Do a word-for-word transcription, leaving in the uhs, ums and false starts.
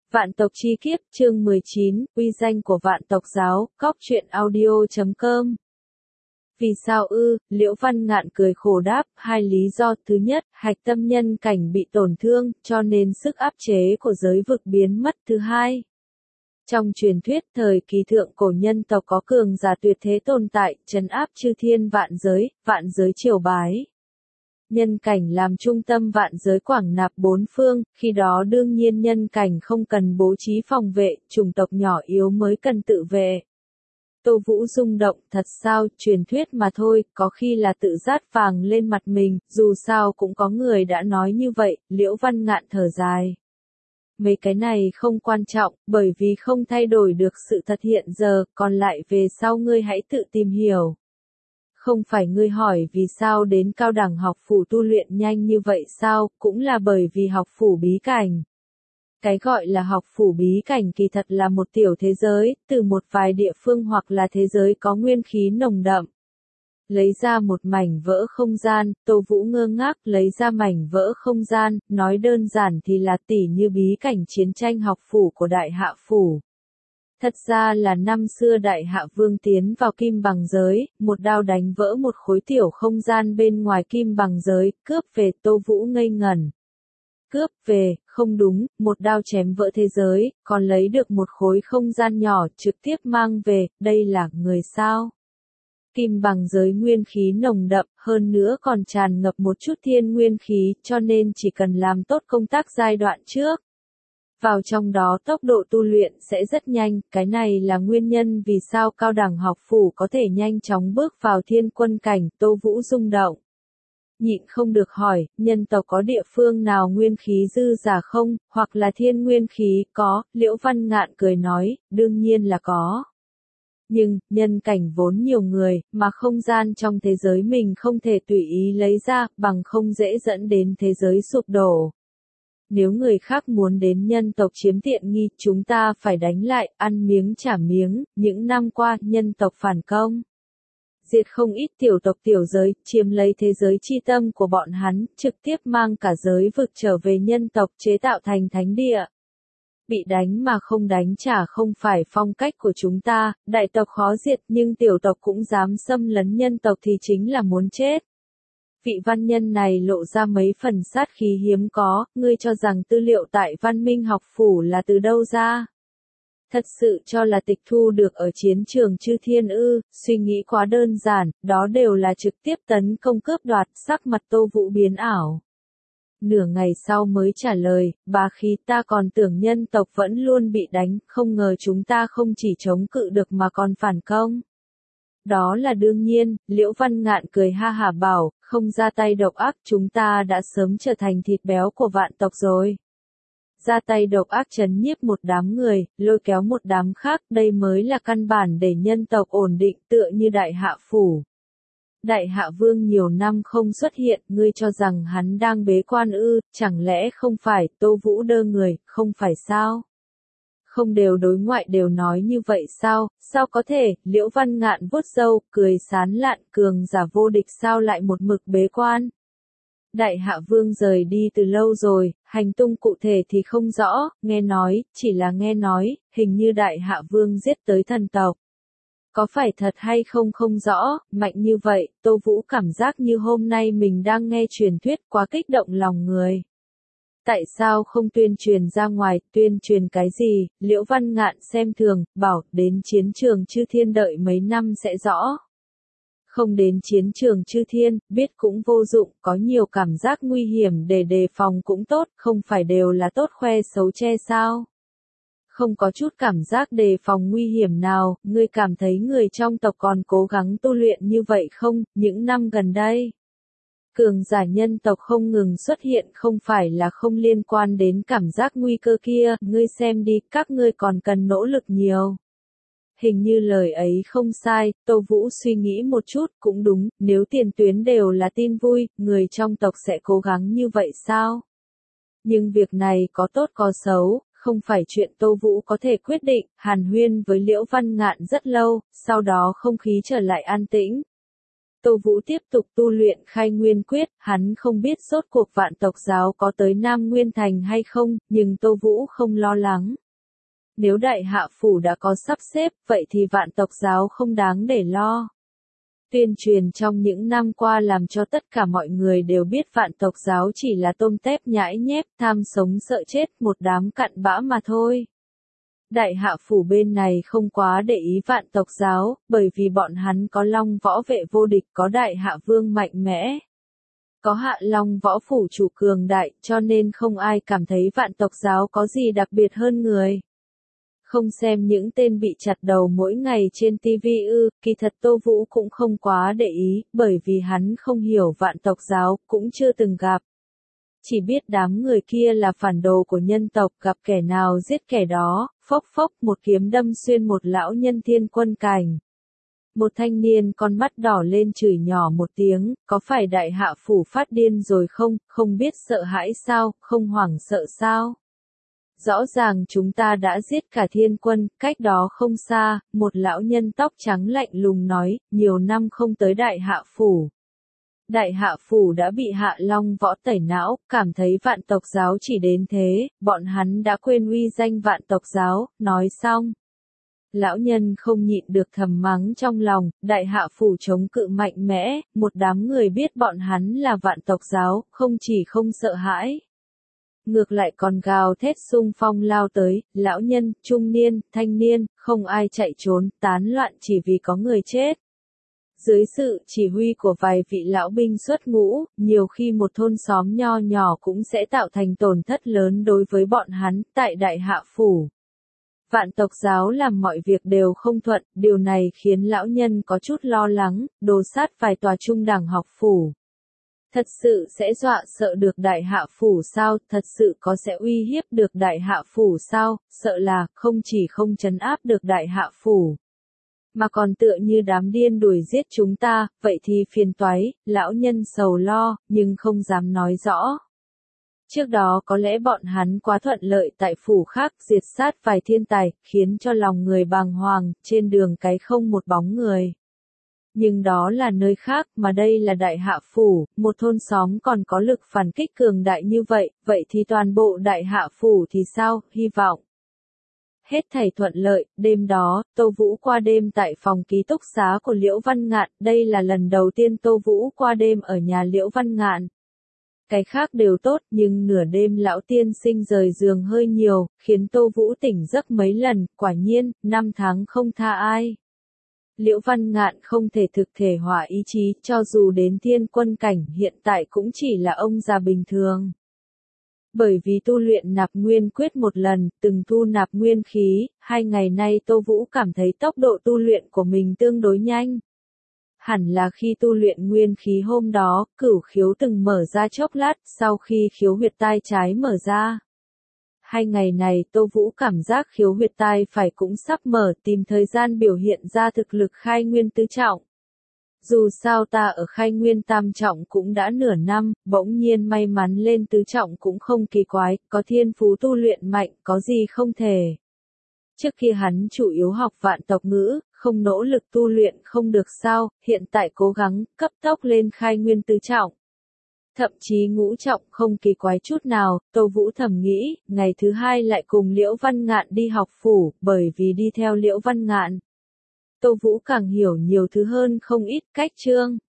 Vạn tộc chi kiếp, chương mười chín, uy danh của vạn tộc giáo, cóc truyện audio chấm com. Vì sao ư, Liễu Văn Ngạn cười khổ đáp, hai lý do, thứ nhất, hạch tâm nhân cảnh bị tổn thương, cho nên sức áp chế của giới vực biến mất, thứ hai. Trong truyền thuyết thời kỳ thượng cổ nhân tộc có cường giả tuyệt thế tồn tại, trấn áp chư thiên vạn giới, vạn giới triều bái. Nhân cảnh làm trung tâm vạn giới quảng nạp bốn phương, khi đó đương nhiên nhân cảnh không cần bố trí phòng vệ, chủng tộc nhỏ yếu mới cần tự vệ. Tô Vũ rung động, thật sao, truyền thuyết mà thôi, có khi là tự rát vàng lên mặt mình, dù sao cũng có người đã nói như vậy, Liễu Văn Ngạn thở dài. Mấy cái này không quan trọng, bởi vì không thay đổi được sự thật hiện giờ, còn lại về sau ngươi hãy tự tìm hiểu. Không phải ngươi hỏi vì sao đến cao đẳng học phủ tu luyện nhanh như vậy sao, cũng là bởi vì học phủ bí cảnh. Cái gọi là học phủ bí cảnh kỳ thật là một tiểu thế giới, từ một vài địa phương hoặc là thế giới có nguyên khí nồng đậm. Lấy ra một mảnh vỡ không gian, Tô Vũ ngơ ngác lấy ra mảnh vỡ không gian, nói đơn giản thì là tỉ như bí cảnh chiến tranh học phủ của Đại Hạ Phủ. Thật ra là năm xưa Đại Hạ Vương tiến vào kim bằng giới, một đao đánh vỡ một khối tiểu không gian bên ngoài kim bằng giới, cướp về. Tô Vũ ngây ngẩn. Cướp về, không đúng, một đao chém vỡ thế giới, còn lấy được một khối không gian nhỏ trực tiếp mang về, đây là người sao? Kim bằng giới nguyên khí nồng đậm, hơn nữa còn tràn ngập một chút thiên nguyên khí, cho nên chỉ cần làm tốt công tác giai đoạn trước. Vào trong đó tốc độ tu luyện sẽ rất nhanh, cái này là nguyên nhân vì sao cao đẳng học phủ có thể nhanh chóng bước vào thiên quân cảnh. Tô Vũ rung động. Nhịn không được hỏi, nhân tộc có địa phương nào nguyên khí dư giả không, hoặc là thiên nguyên khí, có, Liễu Văn Ngạn cười nói, đương nhiên là có. Nhưng, nhân cảnh vốn nhiều người, mà không gian trong thế giới mình không thể tùy ý lấy ra, bằng không dễ dẫn đến thế giới sụp đổ. Nếu người khác muốn đến nhân tộc chiếm tiện nghi, chúng ta phải đánh lại, ăn miếng trả miếng, những năm qua, nhân tộc phản công. Diệt không ít tiểu tộc tiểu giới, chiếm lấy thế giới chi tâm của bọn hắn, trực tiếp mang cả giới vực trở về nhân tộc chế tạo thành thánh địa. Bị đánh mà không đánh trả không phải phong cách của chúng ta, đại tộc khó diệt nhưng tiểu tộc cũng dám xâm lấn nhân tộc thì chính là muốn chết. Vị văn nhân này lộ ra mấy phần sát khí hiếm có, ngươi cho rằng tư liệu tại Văn Minh học phủ là từ đâu ra? Thật sự cho là tịch thu được ở chiến trường chư thiên ư, suy nghĩ quá đơn giản, đó đều là trực tiếp tấn công cướp đoạt, sắc mặt Tô Vũ biến ảo. Nửa ngày sau mới trả lời, bá khí, ta còn tưởng nhân tộc vẫn luôn bị đánh, không ngờ chúng ta không chỉ chống cự được mà còn phản công. Đó là đương nhiên, Liễu Văn Ngạn cười ha hả bảo, không ra tay độc ác chúng ta đã sớm trở thành thịt béo của vạn tộc rồi. Ra tay độc ác trấn nhiếp một đám người, lôi kéo một đám khác, đây mới là căn bản để nhân tộc ổn định tựa như Đại Hạ Phủ. Đại Hạ Vương nhiều năm không xuất hiện, ngươi cho rằng hắn đang bế quan ư, chẳng lẽ không phải, Tô Vũ đơ người, không phải sao? Không đều đối ngoại đều nói như vậy sao, sao có thể, Liễu Văn Ngạn vuốt râu, cười sán lạn, cường giả vô địch sao lại một mực bế quan. Đại Hạ Vương rời đi từ lâu rồi, hành tung cụ thể thì không rõ, nghe nói, chỉ là nghe nói, hình như Đại Hạ Vương giết tới thần tộc. Có phải thật hay không không rõ, mạnh như vậy, Tô Vũ cảm giác như hôm nay mình đang nghe truyền thuyết quá kích động lòng người. Tại sao không tuyên truyền ra ngoài, tuyên truyền cái gì, Liễu Văn Ngạn xem thường, bảo, đến chiến trường chư thiên đợi mấy năm sẽ rõ. Không đến chiến trường chư thiên, biết cũng vô dụng, có nhiều cảm giác nguy hiểm để đề phòng cũng tốt, không phải đều là tốt khoe xấu che sao. Không có chút cảm giác đề phòng nguy hiểm nào, ngươi cảm thấy người trong tộc còn cố gắng tu luyện như vậy không, những năm gần đây. Cường giả nhân tộc không ngừng xuất hiện không phải là không liên quan đến cảm giác nguy cơ kia, ngươi xem đi, các ngươi còn cần nỗ lực nhiều. Hình như lời ấy không sai, Tô Vũ suy nghĩ một chút, cũng đúng, nếu tiền tuyến đều là tin vui, người trong tộc sẽ cố gắng như vậy sao? Nhưng việc này có tốt có xấu, không phải chuyện Tô Vũ có thể quyết định, hàn huyên với Liễu Văn Ngạn rất lâu, sau đó không khí trở lại an tĩnh. Tô Vũ tiếp tục tu luyện khai nguyên quyết, hắn không biết rốt cuộc vạn tộc giáo có tới Nam Nguyên Thành hay không, nhưng Tô Vũ không lo lắng. Nếu đại hạ phủ đã có sắp xếp, vậy thì vạn tộc giáo không đáng để lo. Tuyên truyền trong những năm qua làm cho tất cả mọi người đều biết vạn tộc giáo chỉ là tôm tép nhãi nhép, tham sống sợ chết, một đám cặn bã mà thôi. Đại hạ phủ bên này không quá để ý vạn tộc giáo, bởi vì bọn hắn có long võ vệ vô địch, có đại hạ vương mạnh mẽ. Có hạ long võ phủ chủ cường đại, cho nên không ai cảm thấy vạn tộc giáo có gì đặc biệt hơn người. Không xem những tên bị chặt đầu mỗi ngày trên ti vi ư, kỳ thật Tô Vũ cũng không quá để ý, bởi vì hắn không hiểu vạn tộc giáo, cũng chưa từng gặp. Chỉ biết đám người kia là phản đồ của nhân tộc, gặp kẻ nào giết kẻ đó, phốc phốc một kiếm đâm xuyên một lão nhân thiên quân cảnh. Một thanh niên con mắt đỏ lên chửi nhỏ một tiếng, có phải đại hạ phủ phát điên rồi không, không biết sợ hãi sao, không hoảng sợ sao? Rõ ràng chúng ta đã giết cả thiên quân, cách đó không xa, một lão nhân tóc trắng lạnh lùng nói, nhiều năm không tới đại hạ phủ. Đại hạ phủ đã bị hạ long võ tẩy não, cảm thấy vạn tộc giáo chỉ đến thế, bọn hắn đã quên uy danh vạn tộc giáo, nói xong. Lão nhân không nhịn được thầm mắng trong lòng, đại hạ phủ chống cự mạnh mẽ, một đám người biết bọn hắn là vạn tộc giáo, không chỉ không sợ hãi. Ngược lại còn gào thét xung phong lao tới, lão nhân, trung niên, thanh niên, không ai chạy trốn, tán loạn chỉ vì có người chết. Dưới sự chỉ huy của vài vị lão binh xuất ngũ, nhiều khi một thôn xóm nho nhỏ cũng sẽ tạo thành tổn thất lớn đối với bọn hắn, tại đại hạ phủ. Vạn tộc giáo làm mọi việc đều không thuận, điều này khiến lão nhân có chút lo lắng, đồ sát vài tòa trung đẳng học phủ. Thật sự sẽ dọa sợ được đại hạ phủ sao, thật sự có sẽ uy hiếp được đại hạ phủ sao, sợ là không chỉ không trấn áp được đại hạ phủ, mà còn tựa như đám điên đuổi giết chúng ta, vậy thì phiền toái, lão nhân sầu lo, nhưng không dám nói rõ. Trước đó có lẽ bọn hắn quá thuận lợi tại phủ khác diệt sát vài thiên tài, khiến cho lòng người bàng hoàng, trên đường cái không một bóng người. Nhưng đó là nơi khác, mà đây là đại hạ phủ, một thôn xóm còn có lực phản kích cường đại như vậy, vậy thì toàn bộ đại hạ phủ thì sao, hy vọng. Hết thảy thuận lợi, đêm đó, Tô Vũ qua đêm tại phòng ký túc xá của Liễu Văn Ngạn, đây là lần đầu tiên Tô Vũ qua đêm ở nhà Liễu Văn Ngạn. Cái khác đều tốt, nhưng nửa đêm lão tiên sinh rời giường hơi nhiều, khiến Tô Vũ tỉnh giấc mấy lần, quả nhiên, năm tháng không tha ai. Liễu Văn Ngạn không thể thực thể hóa ý chí, cho dù đến thiên quân cảnh hiện tại cũng chỉ là ông già bình thường. Bởi vì tu luyện nạp nguyên quyết một lần, từng thu nạp nguyên khí, hai ngày nay Tô Vũ cảm thấy tốc độ tu luyện của mình tương đối nhanh. Hẳn là khi tu luyện nguyên khí hôm đó, cửu khiếu từng mở ra chốc lát, sau khi khiếu huyệt tai trái mở ra. Hai ngày này Tô Vũ cảm giác khiếu huyệt tai phải cũng sắp mở, tìm thời gian biểu hiện ra thực lực khai nguyên tứ trọng. Dù sao ta ở khai nguyên tam trọng cũng đã nửa năm, bỗng nhiên may mắn lên tứ trọng cũng không kỳ quái, có thiên phú tu luyện mạnh, có gì không thể. Trước kia hắn chủ yếu học vạn tộc ngữ, không nỗ lực tu luyện không được sao, hiện tại cố gắng, cấp tốc lên khai nguyên tứ trọng. Thậm chí ngũ trọng không kỳ quái chút nào, Tô Vũ thầm nghĩ, ngày thứ hai lại cùng Liễu Văn Ngạn đi học phủ, bởi vì đi theo Liễu Văn Ngạn. Tô Vũ càng hiểu nhiều thứ hơn không ít, cách chương.